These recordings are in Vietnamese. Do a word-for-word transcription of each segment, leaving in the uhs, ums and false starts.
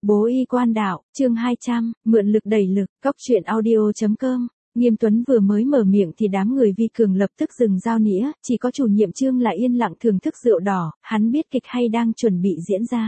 Bố y quan đạo, chương hai trăm, mượn lực đẩy lực, cóc truyện audio.com. Nghiêm Tuấn vừa mới mở miệng thì đám người Vi Cường lập tức dừng dao nĩa, chỉ có chủ nhiệm Trương là yên lặng thưởng thức rượu đỏ, hắn biết kịch hay đang chuẩn bị diễn ra.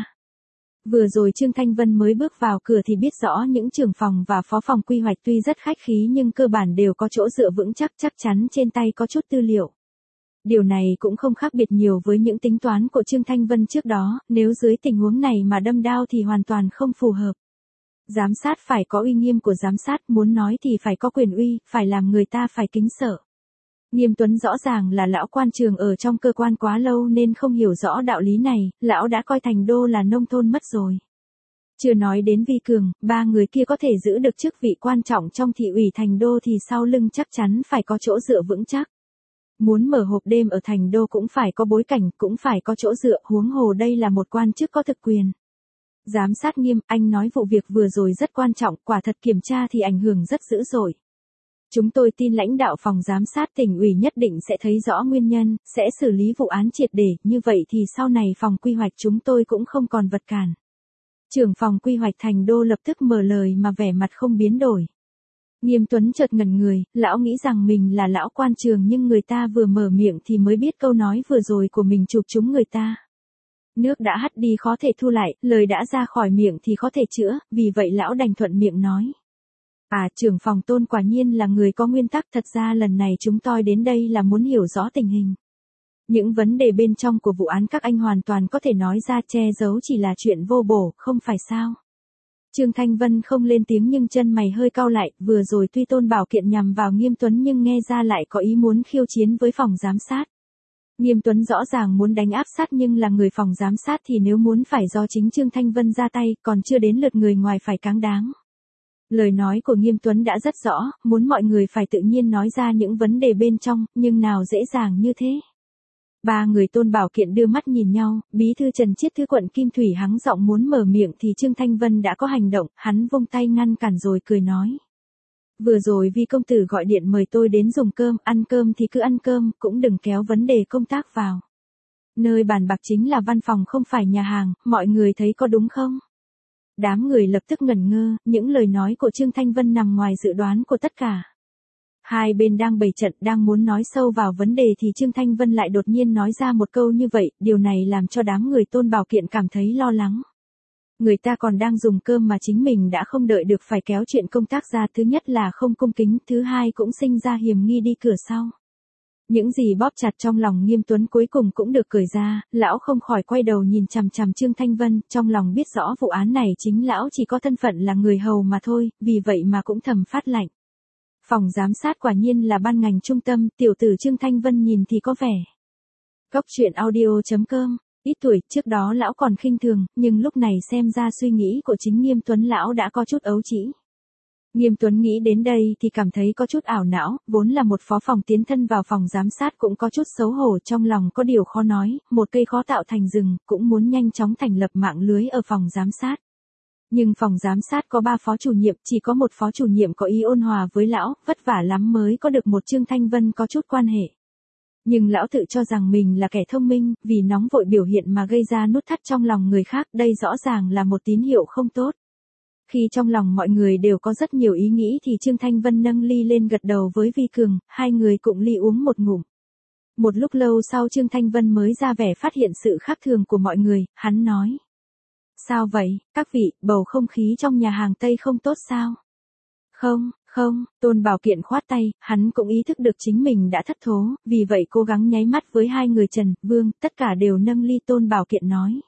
Vừa rồi Trương Thanh Vân mới bước vào cửa thì biết rõ những trưởng phòng và phó phòng quy hoạch tuy rất khách khí nhưng cơ bản đều có chỗ dựa vững chắc, chắc chắn trên tay có chút tư liệu. Điều này cũng không khác biệt nhiều với những tính toán của Trương Thanh Vân trước đó, nếu dưới tình huống này mà đâm đao thì hoàn toàn không phù hợp. Giám sát phải có uy nghiêm của giám sát, muốn nói thì phải có quyền uy, phải làm người ta phải kính sợ. Nghiêm Tuấn rõ ràng là lão quan trường ở trong cơ quan quá lâu nên không hiểu rõ đạo lý này, lão đã coi Thành Đô là nông thôn mất rồi. Chưa nói đến Vi Cường, ba người kia có thể giữ được chức vị quan trọng trong thị ủy Thành Đô thì sau lưng chắc chắn phải có chỗ dựa vững chắc. Muốn mở hộp đêm ở Thành Đô cũng phải có bối cảnh, cũng phải có chỗ dựa, huống hồ đây là một quan chức có thực quyền. Giám sát Nghiêm, anh nói vụ việc vừa rồi rất quan trọng, quả thật kiểm tra thì ảnh hưởng rất dữ dội. Chúng tôi tin lãnh đạo phòng giám sát tỉnh ủy nhất định sẽ thấy rõ nguyên nhân, sẽ xử lý vụ án triệt để, như vậy thì sau này phòng quy hoạch chúng tôi cũng không còn vật cản. Trưởng phòng quy hoạch Thành Đô lập tức mở lời mà vẻ mặt không biến đổi. Nghiêm Tuấn chợt ngẩn người, lão nghĩ rằng mình là lão quan trường nhưng người ta vừa mở miệng thì mới biết câu nói vừa rồi của mình chụp trúng người ta. Nước đã hắt đi khó thể thu lại, lời đã ra khỏi miệng thì khó thể chữa, vì vậy lão đành thuận miệng nói. À, trưởng phòng Tôn quả nhiên là người có nguyên tắc, thật ra lần này chúng tôi đến đây là muốn hiểu rõ tình hình. Những vấn đề bên trong của vụ án các anh hoàn toàn có thể nói ra, che giấu chỉ là chuyện vô bổ, không phải sao? Trương Thanh Vân không lên tiếng nhưng chân mày hơi cau lại, vừa rồi tuy Tôn Bảo Kiện nhằm vào Nghiêm Tuấn nhưng nghe ra lại có ý muốn khiêu chiến với phòng giám sát. Nghiêm Tuấn rõ ràng muốn đánh áp sát nhưng là người phòng giám sát thì nếu muốn phải do chính Trương Thanh Vân ra tay, còn chưa đến lượt người ngoài phải cáng đáng. Lời nói của Nghiêm Tuấn đã rất rõ, muốn mọi người phải tự nhiên nói ra những vấn đề bên trong, nhưng nào dễ dàng như thế. Ba người Tôn Bảo Kiện đưa mắt nhìn nhau, bí thư Trần Chiết Thứ quận Kim Thủy hắng giọng muốn mở miệng thì Trương Thanh Vân đã có hành động, hắn vung tay ngăn cản rồi cười nói. Vừa rồi Vi công tử gọi điện mời tôi đến dùng cơm, ăn cơm thì cứ ăn cơm, cũng đừng kéo vấn đề công tác vào. Nơi bàn bạc chính là văn phòng không phải nhà hàng, mọi người thấy có đúng không? Đám người lập tức ngẩn ngơ, những lời nói của Trương Thanh Vân nằm ngoài dự đoán của tất cả. Hai bên đang bày trận, đang muốn nói sâu vào vấn đề thì Trương Thanh Vân lại đột nhiên nói ra một câu như vậy, điều này làm cho đám người Tôn Bảo Kiện cảm thấy lo lắng. Người ta còn đang dùng cơm mà chính mình đã không đợi được phải kéo chuyện công tác ra, thứ nhất là không cung kính, thứ hai cũng sinh ra hiềm nghi đi cửa sau. Những gì bóp chặt trong lòng Nghiêm Tuấn cuối cùng cũng được cởi ra, lão không khỏi quay đầu nhìn chằm chằm Trương Thanh Vân, trong lòng biết rõ vụ án này chính lão chỉ có thân phận là người hầu mà thôi, vì vậy mà cũng thầm phát lạnh. Phòng giám sát quả nhiên là ban ngành trung tâm, tiểu tử Trương Thanh Vân nhìn thì có vẻ. Cóc truyện audio.com. Ít tuổi, trước đó lão còn khinh thường, nhưng lúc này xem ra suy nghĩ của chính Nghiêm Tuấn lão đã có chút ấu trĩ. Nghiêm Tuấn nghĩ đến đây thì cảm thấy có chút ảo não, vốn là một phó phòng tiến thân vào phòng giám sát cũng có chút xấu hổ, trong lòng có điều khó nói, một cây khó tạo thành rừng, cũng muốn nhanh chóng thành lập mạng lưới ở phòng giám sát. Nhưng phòng giám sát có ba phó chủ nhiệm, chỉ có một phó chủ nhiệm có ý ôn hòa với lão, vất vả lắm mới có được một Trương Thanh Vân có chút quan hệ. Nhưng lão tự cho rằng mình là kẻ thông minh, vì nóng vội biểu hiện mà gây ra nút thắt trong lòng người khác, đây rõ ràng là một tín hiệu không tốt. Khi trong lòng mọi người đều có rất nhiều ý nghĩ thì Trương Thanh Vân nâng ly lên gật đầu với Vi Cường, hai người cùng ly uống một ngụm. Một lúc lâu sau Trương Thanh Vân mới ra vẻ phát hiện sự khác thường của mọi người, hắn nói. Sao vậy, các vị, bầu không khí trong nhà hàng Tây không tốt sao? Không, không, Tôn Bảo Kiện khoát tay, hắn cũng ý thức được chính mình đã thất thố, vì vậy cố gắng nháy mắt với hai người Trần, Vương, tất cả đều nâng ly. Tôn Bảo Kiện nói.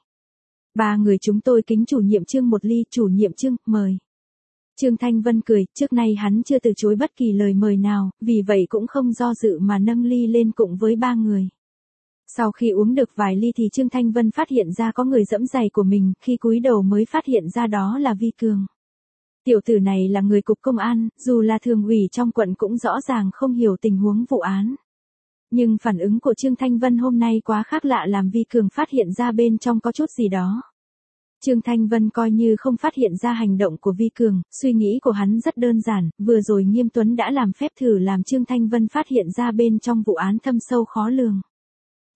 Ba người chúng tôi kính chủ nhiệm Trương một ly, chủ nhiệm Trương, mời. Trương Thanh Vân cười, trước nay hắn chưa từ chối bất kỳ lời mời nào, vì vậy cũng không do dự mà nâng ly lên cùng với ba người. Sau khi uống được vài ly thì Trương Thanh Vân phát hiện ra có người giẫm giày của mình, khi cúi đầu mới phát hiện ra đó là Vi Cường. Tiểu tử này là người cục công an, dù là thường ủy trong quận cũng rõ ràng không hiểu tình huống vụ án. Nhưng phản ứng của Trương Thanh Vân hôm nay quá khác lạ làm Vi Cường phát hiện ra bên trong có chút gì đó. Trương Thanh Vân coi như không phát hiện ra hành động của Vi Cường, suy nghĩ của hắn rất đơn giản, vừa rồi Nghiêm Tuấn đã làm phép thử làm Trương Thanh Vân phát hiện ra bên trong vụ án thâm sâu khó lường.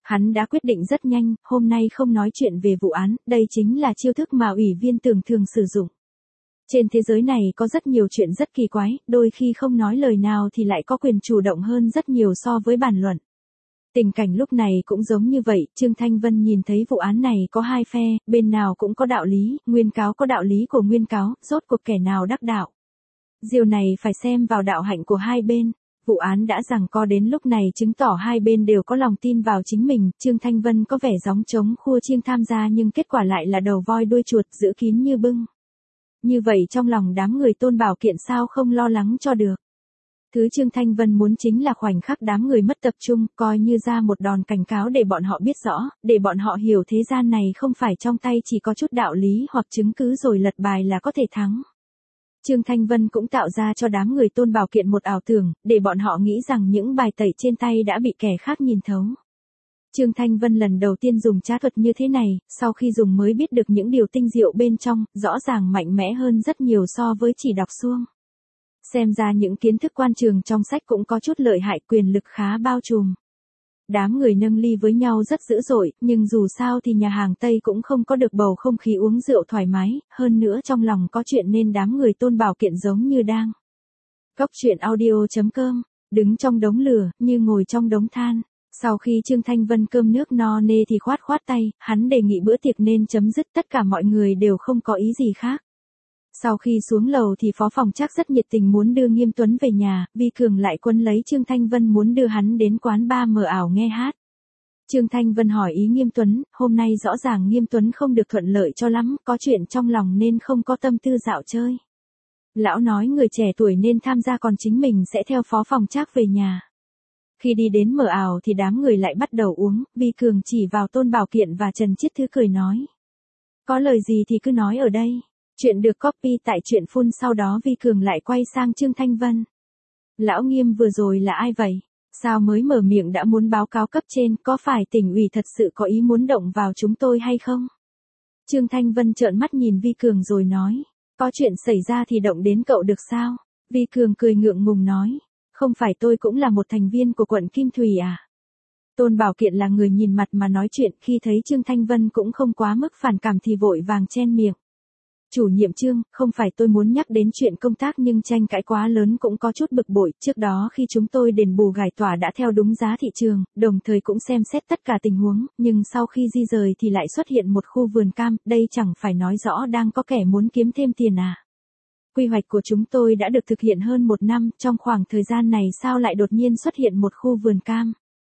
Hắn đã quyết định rất nhanh, hôm nay không nói chuyện về vụ án, đây chính là chiêu thức mà ủy viên tưởng thường sử dụng. Trên thế giới này có rất nhiều chuyện rất kỳ quái, đôi khi không nói lời nào thì lại có quyền chủ động hơn rất nhiều so với bàn luận. Tình cảnh lúc này cũng giống như vậy, Trương Thanh Vân nhìn thấy vụ án này có hai phe, bên nào cũng có đạo lý, nguyên cáo có đạo lý của nguyên cáo, rốt cuộc kẻ nào đắc đạo. Điều này phải xem vào đạo hạnh của hai bên. Vụ án đã giằng co đến lúc này chứng tỏ hai bên đều có lòng tin vào chính mình, Trương Thanh Vân có vẻ gióng trống khua chiêng tham gia nhưng kết quả lại là đầu voi đuôi chuột giữ kín như bưng. Như vậy trong lòng đám người Tôn Bảo Kiện sao không lo lắng cho được. Thứ Trương Thanh Vân muốn chính là khoảnh khắc đám người mất tập trung, coi như ra một đòn cảnh cáo để bọn họ biết rõ, để bọn họ hiểu thế gian này không phải trong tay chỉ có chút đạo lý hoặc chứng cứ rồi lật bài là có thể thắng. Trương Thanh Vân cũng tạo ra cho đám người Tôn Bảo Kiện một ảo tưởng, để bọn họ nghĩ rằng những bài tẩy trên tay đã bị kẻ khác nhìn thấu. Trương Thanh Vân lần đầu tiên dùng trá thuật như thế này, sau khi dùng mới biết được những điều tinh diệu bên trong, rõ ràng mạnh mẽ hơn rất nhiều so với chỉ đọc suông. Xem ra những kiến thức quan trường trong sách cũng có chút lợi hại, quyền lực khá bao trùm. Đám người nâng ly với nhau rất dữ dội, nhưng dù sao thì nhà hàng Tây cũng không có được bầu không khí uống rượu thoải mái, hơn nữa trong lòng có chuyện nên đám người Tôn Bảo Kiện giống như đang. Cốc truyện audio chấm com, đứng trong đống lửa, như ngồi trong đống than. Sau khi Trương Thanh Vân cơm nước no nê thì khoát khoát tay, hắn đề nghị bữa tiệc nên chấm dứt, tất cả mọi người đều không có ý gì khác. Sau khi xuống lầu thì phó phòng Trác rất nhiệt tình muốn đưa Nghiêm Tuấn về nhà, Vi Cường lại quấn lấy Trương Thanh Vân muốn đưa hắn đến quán bar mờ ảo nghe hát. Trương Thanh Vân hỏi ý Nghiêm Tuấn, hôm nay rõ ràng Nghiêm Tuấn không được thuận lợi cho lắm, có chuyện trong lòng nên không có tâm tư dạo chơi. Lão nói người trẻ tuổi nên tham gia còn chính mình sẽ theo phó phòng Trác về nhà. Khi đi đến mờ ảo thì đám người lại bắt đầu uống, Vi Cường chỉ vào Tôn Bảo Kiện và Trần Chiết Thứ cười nói. Có lời gì thì cứ nói ở đây. Chuyện được copy tại truyện phun sau đó Vi Cường lại quay sang Trương Thanh Vân. Lão Nghiêm vừa rồi là ai vậy? Sao mới mở miệng đã muốn báo cáo cấp trên, có phải tỉnh ủy thật sự có ý muốn động vào chúng tôi hay không? Trương Thanh Vân trợn mắt nhìn Vi Cường rồi nói. Có chuyện xảy ra thì động đến cậu được sao? Vi Cường cười ngượng ngùng nói. Không phải tôi cũng là một thành viên của quận Kim Thủy à? Tôn Bảo Kiện là người nhìn mặt mà nói chuyện, khi thấy Trương Thanh Vân cũng không quá mức phản cảm thì vội vàng chen miệng. Chủ nhiệm Trương, không phải tôi muốn nhắc đến chuyện công tác nhưng tranh cãi quá lớn cũng có chút bực bội, trước đó khi chúng tôi đền bù giải tỏa đã theo đúng giá thị trường, đồng thời cũng xem xét tất cả tình huống, nhưng sau khi di rời thì lại xuất hiện một khu vườn cam, đây chẳng phải nói rõ đang có kẻ muốn kiếm thêm tiền à. Quy hoạch của chúng tôi đã được thực hiện hơn một năm, trong khoảng thời gian này sao lại đột nhiên xuất hiện một khu vườn cam.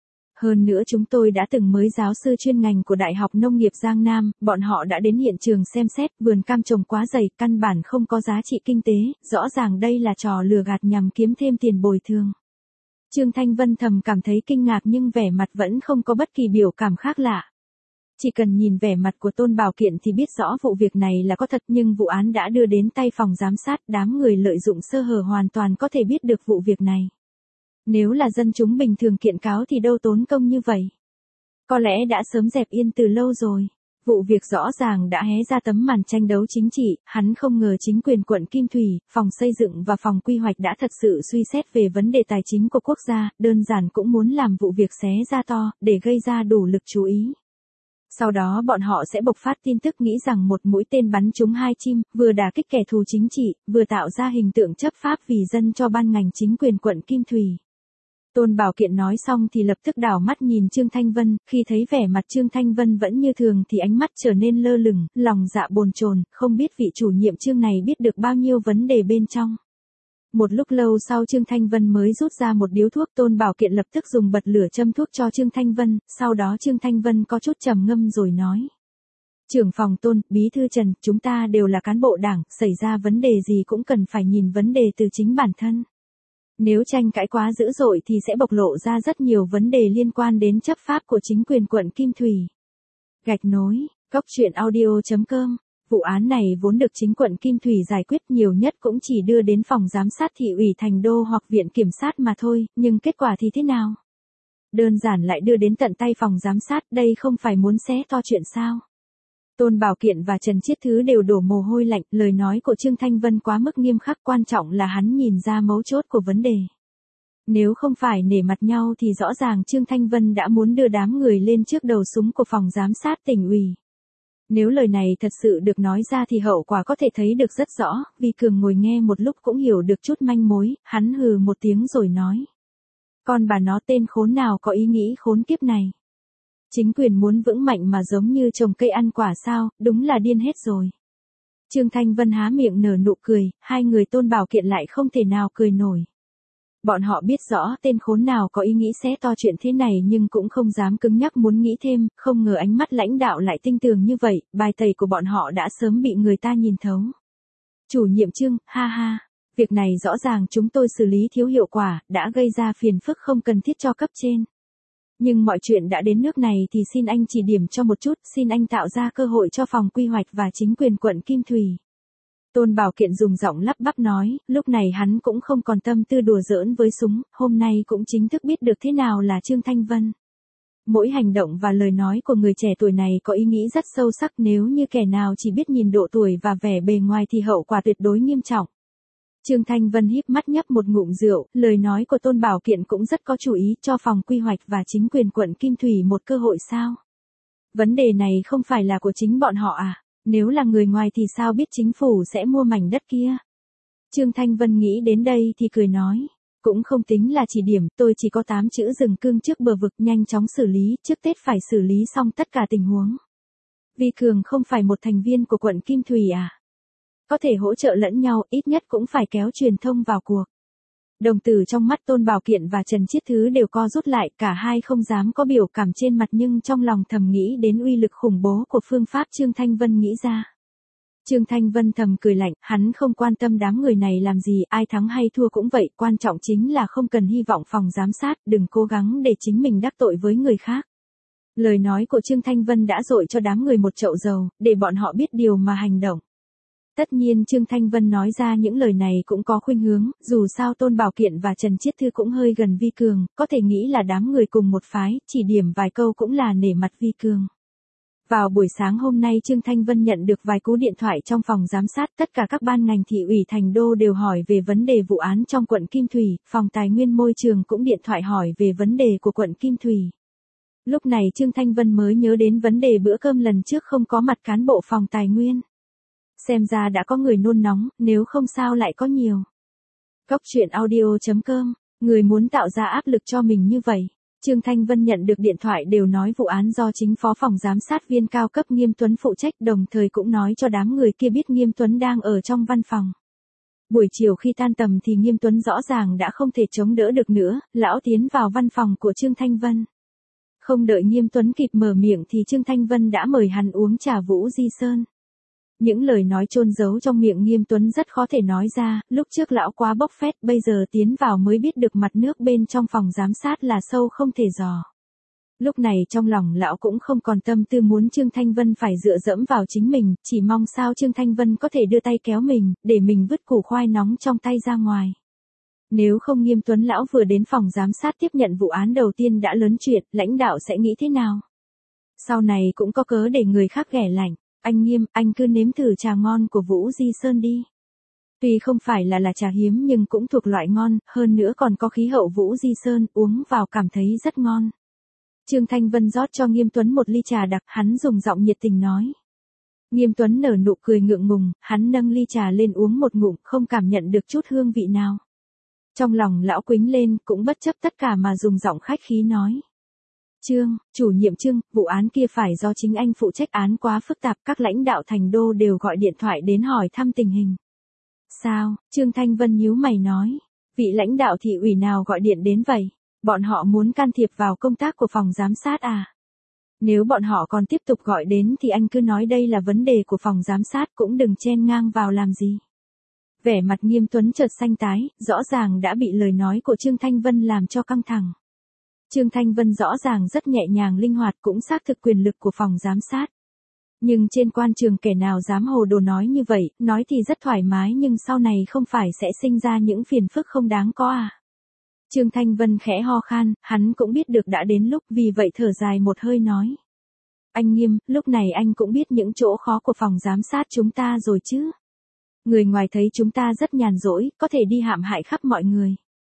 Hơn nữa chúng tôi đã từng mới giáo sư chuyên ngành của Đại học Nông nghiệp Giang Nam, bọn họ đã đến hiện trường xem xét, vườn cam trồng quá dày, căn bản không có giá trị kinh tế, rõ ràng đây là trò lừa gạt nhằm kiếm thêm tiền bồi thường. Trương Thanh Vân thầm cảm thấy kinh ngạc nhưng vẻ mặt vẫn không có bất kỳ biểu cảm khác lạ. Chỉ cần nhìn vẻ mặt của Tôn Bảo Kiện thì biết rõ vụ việc này là có thật, nhưng vụ án đã đưa đến tay phòng giám sát, đám người lợi dụng sơ hở hoàn toàn có thể biết được vụ việc này. Nếu là dân chúng bình thường kiện cáo thì đâu tốn công như vậy. Có lẽ đã sớm dẹp yên từ lâu rồi. Vụ việc rõ ràng đã hé ra tấm màn tranh đấu chính trị, hắn không ngờ chính quyền quận Kim Thủy, phòng xây dựng và phòng quy hoạch đã thật sự suy xét về vấn đề tài chính của quốc gia, đơn giản cũng muốn làm vụ việc xé ra to, để gây ra đủ lực chú ý. Sau đó bọn họ sẽ bộc phát tin tức nghĩ rằng một mũi tên bắn trúng hai chim, vừa đả kích kẻ thù chính trị, vừa tạo ra hình tượng chấp pháp vì dân cho ban ngành chính quyền quận Kim Thủy. Tôn Bảo Kiện nói xong thì lập tức đảo mắt nhìn Trương Thanh Vân, khi thấy vẻ mặt Trương Thanh Vân vẫn như thường thì ánh mắt trở nên lơ lửng, lòng dạ bồn chồn, không biết vị chủ nhiệm Trương này biết được bao nhiêu vấn đề bên trong. Một lúc lâu sau Trương Thanh Vân mới rút ra một điếu thuốc, Tôn Bảo Kiện lập tức dùng bật lửa châm thuốc cho Trương Thanh Vân, sau đó Trương Thanh Vân có chút trầm ngâm rồi nói. Trưởng phòng Tôn, bí thư Trần, chúng ta đều là cán bộ đảng, xảy ra vấn đề gì cũng cần phải nhìn vấn đề từ chính bản thân. Nếu tranh cãi quá dữ dội thì sẽ bộc lộ ra rất nhiều vấn đề liên quan đến chấp pháp của chính quyền quận Kim Thủy. Gạch nối, cốc truyện audio chấm com. Vụ án này vốn được chính quận Kim Thủy giải quyết, nhiều nhất cũng chỉ đưa đến phòng giám sát thị ủy thành đô hoặc viện kiểm sát mà thôi, nhưng kết quả thì thế nào? Đơn giản lại đưa đến tận tay phòng giám sát, đây không phải muốn xé to chuyện sao? Tôn Bảo Kiện và Trần Chiết Thứ đều đổ mồ hôi lạnh, lời nói của Trương Thanh Vân quá mức nghiêm khắc, quan trọng là hắn nhìn ra mấu chốt của vấn đề. Nếu không phải nể mặt nhau thì rõ ràng Trương Thanh Vân đã muốn đưa đám người lên trước đầu súng của phòng giám sát tỉnh ủy. Nếu lời này thật sự được nói ra thì hậu quả có thể thấy được rất rõ, Vi Cường ngồi nghe một lúc cũng hiểu được chút manh mối, hắn hừ một tiếng rồi nói. Con bà nó tên khốn nào có ý nghĩ khốn kiếp này. Chính quyền muốn vững mạnh mà giống như trồng cây ăn quả sao, đúng là điên hết rồi. Trương Thanh Vân há miệng nở nụ cười, hai người Tôn Bảo Kiện lại không thể nào cười nổi. Bọn họ biết rõ tên khốn nào có ý nghĩ sẽ to chuyện thế này nhưng cũng không dám cứng nhắc muốn nghĩ thêm, không ngờ ánh mắt lãnh đạo lại tinh tường như vậy, bài tẩy của bọn họ đã sớm bị người ta nhìn thấu. Chủ nhiệm Trương, ha ha, việc này rõ ràng chúng tôi xử lý thiếu hiệu quả, đã gây ra phiền phức không cần thiết cho cấp trên. Nhưng mọi chuyện đã đến nước này thì xin anh chỉ điểm cho một chút, xin anh tạo ra cơ hội cho phòng quy hoạch và chính quyền quận Kim Thủy. Tôn Bảo Kiện dùng giọng lắp bắp nói, lúc này hắn cũng không còn tâm tư đùa giỡn với súng, hôm nay cũng chính thức biết được thế nào là Trương Thanh Vân. Mỗi hành động và lời nói của người trẻ tuổi này có ý nghĩ rất sâu sắc, nếu như kẻ nào chỉ biết nhìn độ tuổi và vẻ bề ngoài thì hậu quả tuyệt đối nghiêm trọng. Trương Thanh Vân híp mắt nhấp một ngụm rượu, lời nói của Tôn Bảo Kiện cũng rất có chủ ý, cho phòng quy hoạch và chính quyền quận Kim Thủy một cơ hội sao? Vấn đề này không phải là của chính bọn họ à? Nếu là người ngoài thì sao biết chính phủ sẽ mua mảnh đất kia? Trương Thanh Vân nghĩ đến đây thì cười nói, cũng không tính là chỉ điểm, tôi chỉ có tám chữ dừng cương trước bờ vực, nhanh chóng xử lý, trước Tết phải xử lý xong tất cả tình huống. Vi Cường không phải một thành viên của quận Kim Thủy à? Có thể hỗ trợ lẫn nhau, ít nhất cũng phải kéo truyền thông vào cuộc. Đồng tử trong mắt Tôn Bảo Kiện và Trần Chiết Thứ đều co rút lại, cả hai không dám có biểu cảm trên mặt nhưng trong lòng thầm nghĩ đến uy lực khủng bố của phương pháp Trương Thanh Vân nghĩ ra. Trương Thanh Vân thầm cười lạnh, hắn không quan tâm đám người này làm gì, ai thắng hay thua cũng vậy, quan trọng chính là không cần hy vọng phòng giám sát, đừng cố gắng để chính mình đắc tội với người khác. Lời nói của Trương Thanh Vân đã dội cho đám người một chậu dầu, để bọn họ biết điều mà hành động. Tất nhiên Trương Thanh Vân nói ra những lời này cũng có khuynh hướng, dù sao Tôn Bảo Kiện và Trần Chiết Thư cũng hơi gần Vi Cường, có thể nghĩ là đám người cùng một phái, chỉ điểm vài câu cũng là nể mặt Vi Cường. Vào buổi sáng hôm nay Trương Thanh Vân nhận được vài cú điện thoại trong phòng giám sát, tất cả các ban ngành thị ủy thành đô đều hỏi về vấn đề vụ án trong quận Kim Thủy, phòng tài nguyên môi trường cũng điện thoại hỏi về vấn đề của quận Kim Thủy. Lúc này Trương Thanh Vân mới nhớ đến vấn đề bữa cơm lần trước không có mặt cán bộ phòng tài nguyên. Xem ra đã có người nôn nóng, nếu không sao lại có nhiều. Cóc truyện audio chấm com, người muốn tạo ra áp lực cho mình như vậy. Trương Thanh Vân nhận được điện thoại đều nói vụ án do chính phó phòng giám sát viên cao cấp Nghiêm Tuấn phụ trách, đồng thời cũng nói cho đám người kia biết Nghiêm Tuấn đang ở trong văn phòng. Buổi chiều khi tan tầm thì Nghiêm Tuấn rõ ràng đã không thể chống đỡ được nữa, lão tiến vào văn phòng của Trương Thanh Vân. Không đợi Nghiêm Tuấn kịp mở miệng thì Trương Thanh Vân đã mời hắn uống trà Vũ Di Sơn. Những lời nói chôn giấu trong miệng Nghiêm Tuấn rất khó thể nói ra, lúc trước lão quá bốc phét, bây giờ tiến vào mới biết được mặt nước bên trong phòng giám sát là sâu không thể dò. Lúc này trong lòng lão cũng không còn tâm tư muốn Trương Thanh Vân phải dựa dẫm vào chính mình, chỉ mong sao Trương Thanh Vân có thể đưa tay kéo mình, để mình vứt củ khoai nóng trong tay ra ngoài. Nếu không Nghiêm Tuấn lão vừa đến phòng giám sát tiếp nhận vụ án đầu tiên đã lớn chuyện, lãnh đạo sẽ nghĩ thế nào? Sau này cũng có cớ để người khác ghẻ lạnh. Anh Nghiêm, anh cứ nếm thử trà ngon của Vũ Di Sơn đi. Tuy không phải là là trà hiếm nhưng cũng thuộc loại ngon, hơn nữa còn có khí hậu Vũ Di Sơn, uống vào cảm thấy rất ngon. Trương Thanh Vân rót cho Nghiêm Tuấn một ly trà đặc, hắn dùng giọng nhiệt tình nói. Nghiêm Tuấn nở nụ cười ngượng ngùng, hắn nâng ly trà lên uống một ngụm, không cảm nhận được chút hương vị nào. Trong lòng lão quĩnh lên, cũng bất chấp tất cả mà dùng giọng khách khí nói. Trương, chủ nhiệm Trương, vụ án kia phải do chính anh phụ trách, án quá phức tạp, các lãnh đạo thành đô đều gọi điện thoại đến hỏi thăm tình hình. Sao? Trương Thanh Vân nhíu mày nói. Vị lãnh đạo thị ủy nào gọi điện đến vậy? Bọn họ muốn can thiệp vào công tác của phòng giám sát à? Nếu bọn họ còn tiếp tục gọi đến thì anh cứ nói đây là vấn đề của phòng giám sát, cũng đừng chen ngang vào làm gì. Vẻ mặt Nghiêm Tuấn chợt xanh tái, rõ ràng đã bị lời nói của Trương Thanh Vân làm cho căng thẳng. Trương Thanh Vân rõ ràng rất nhẹ nhàng linh hoạt, cũng xác thực quyền lực của phòng giám sát. Nhưng trên quan trường kẻ nào dám hồ đồ nói như vậy, nói thì rất thoải mái nhưng sau này không phải sẽ sinh ra những phiền phức không đáng có à. Trương Thanh Vân khẽ ho khan, hắn cũng biết được đã đến lúc, vì vậy thở dài một hơi nói. Anh Nghiêm, lúc này anh cũng biết những chỗ khó của phòng giám sát chúng ta rồi chứ. Người ngoài thấy chúng ta rất nhàn rỗi, có thể đi hãm hại khắp mọi người.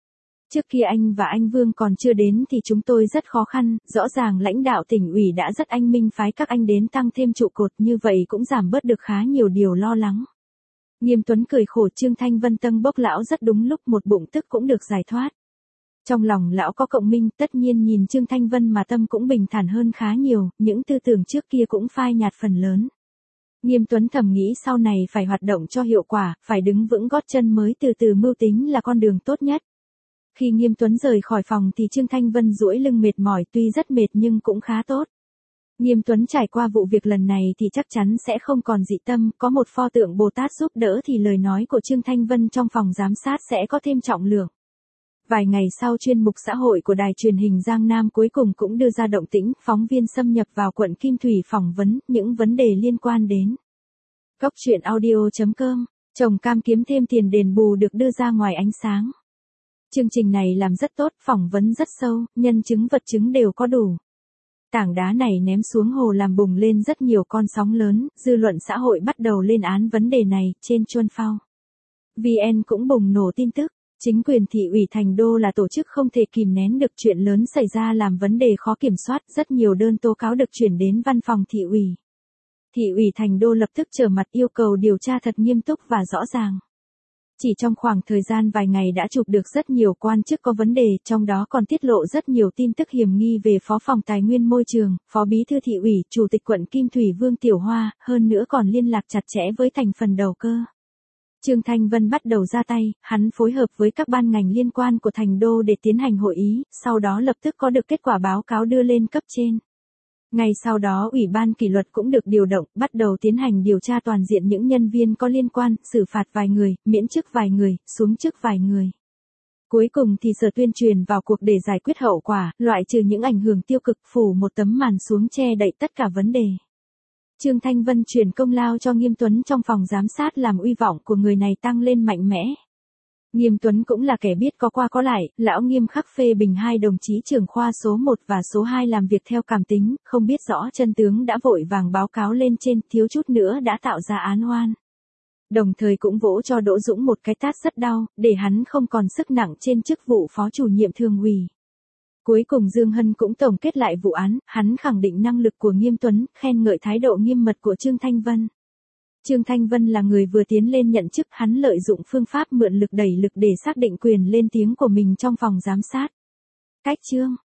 Trước kia anh và anh Vương còn chưa đến thì chúng tôi rất khó khăn, rõ ràng lãnh đạo tỉnh ủy đã rất anh minh phái các anh đến tăng thêm trụ cột, như vậy cũng giảm bớt được khá nhiều điều lo lắng. Nghiêm Tuấn cười khổ, Trương Thanh Vân tâng bốc lão rất đúng lúc, một bụng tức cũng được giải thoát. Trong lòng lão có cộng minh, tất nhiên nhìn Trương Thanh Vân mà tâm cũng bình thản hơn khá nhiều, những tư tưởng trước kia cũng phai nhạt phần lớn. Nghiêm Tuấn thầm nghĩ sau này phải hoạt động cho hiệu quả, phải đứng vững gót chân mới từ từ mưu tính là con đường tốt nhất. Khi Nghiêm Tuấn rời khỏi phòng thì Trương Thanh Vân duỗi lưng mệt mỏi, tuy rất mệt nhưng cũng khá tốt. Nghiêm Tuấn trải qua vụ việc lần này thì chắc chắn sẽ không còn dị tâm, có một pho tượng Bồ Tát giúp đỡ thì lời nói của Trương Thanh Vân trong phòng giám sát sẽ có thêm trọng lượng. Vài ngày sau, chuyên mục xã hội của đài truyền hình Giang Nam cuối cùng cũng đưa ra động tĩnh, phóng viên xâm nhập vào quận Kim Thủy phỏng vấn những vấn đề liên quan đến Cóc truyện audio chấm com, trồng cam kiếm thêm tiền đền bù được đưa ra ngoài ánh sáng. Chương trình này làm rất tốt, phỏng vấn rất sâu, nhân chứng vật chứng đều có đủ. Tảng đá này ném xuống hồ làm bùng lên rất nhiều con sóng lớn, dư luận xã hội bắt đầu lên án vấn đề này, trên Chuân Phao vê en cũng bùng nổ tin tức. Chính quyền thị ủy Thành Đô là tổ chức không thể kìm nén được chuyện lớn xảy ra làm vấn đề khó kiểm soát, rất nhiều đơn tố cáo được chuyển đến văn phòng thị ủy. Thị ủy Thành Đô lập tức trở mặt yêu cầu điều tra thật nghiêm túc và rõ ràng. Chỉ trong khoảng thời gian vài ngày đã chụp được rất nhiều quan chức có vấn đề, trong đó còn tiết lộ rất nhiều tin tức hiểm nghi về Phó phòng Tài nguyên Môi trường, Phó Bí thư thị ủy, Chủ tịch quận Kim Thủy Vương Tiểu Hoa, hơn nữa còn liên lạc chặt chẽ với thành phần đầu cơ. Trương Thanh Vân bắt đầu ra tay, hắn phối hợp với các ban ngành liên quan của Thành Đô để tiến hành hội ý, sau đó lập tức có được kết quả báo cáo đưa lên cấp trên. Ngay sau đó Ủy ban kỷ luật cũng được điều động, bắt đầu tiến hành điều tra toàn diện những nhân viên có liên quan, xử phạt vài người, miễn chức vài người, xuống chức vài người. Cuối cùng thì Sở Tuyên truyền vào cuộc để giải quyết hậu quả, loại trừ những ảnh hưởng tiêu cực, phủ một tấm màn xuống che đậy tất cả vấn đề. Trương Thanh Vân chuyển công lao cho Nghiêm Tuấn trong phòng giám sát làm uy vọng của người này tăng lên mạnh mẽ. Nghiêm Tuấn cũng là kẻ biết có qua có lại, lão nghiêm khắc phê bình hai đồng chí trưởng khoa số một và số hai làm việc theo cảm tính, không biết rõ chân tướng đã vội vàng báo cáo lên trên, thiếu chút nữa đã tạo ra án oan. Đồng thời cũng vỗ cho Đỗ Dũng một cái tát rất đau, để hắn không còn sức nặng trên chức vụ phó chủ nhiệm thường ủy. Cuối cùng Dương Hân cũng tổng kết lại vụ án, hắn khẳng định năng lực của Nghiêm Tuấn, khen ngợi thái độ nghiêm mật của Trương Thanh Vân. Trương Thanh Vân là người vừa tiến lên nhận chức, hắn lợi dụng phương pháp mượn lực đẩy lực để xác định quyền lên tiếng của mình trong phòng giám sát. Cách chương